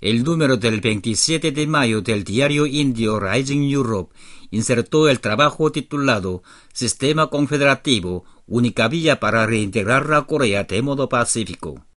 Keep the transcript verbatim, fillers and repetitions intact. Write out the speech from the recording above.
El número del veintisiete de mayo del diario indio Rising Europe insertó el trabajo titulado Sistema Confederativo, única vía para reintegrar a Corea de modo pacífico.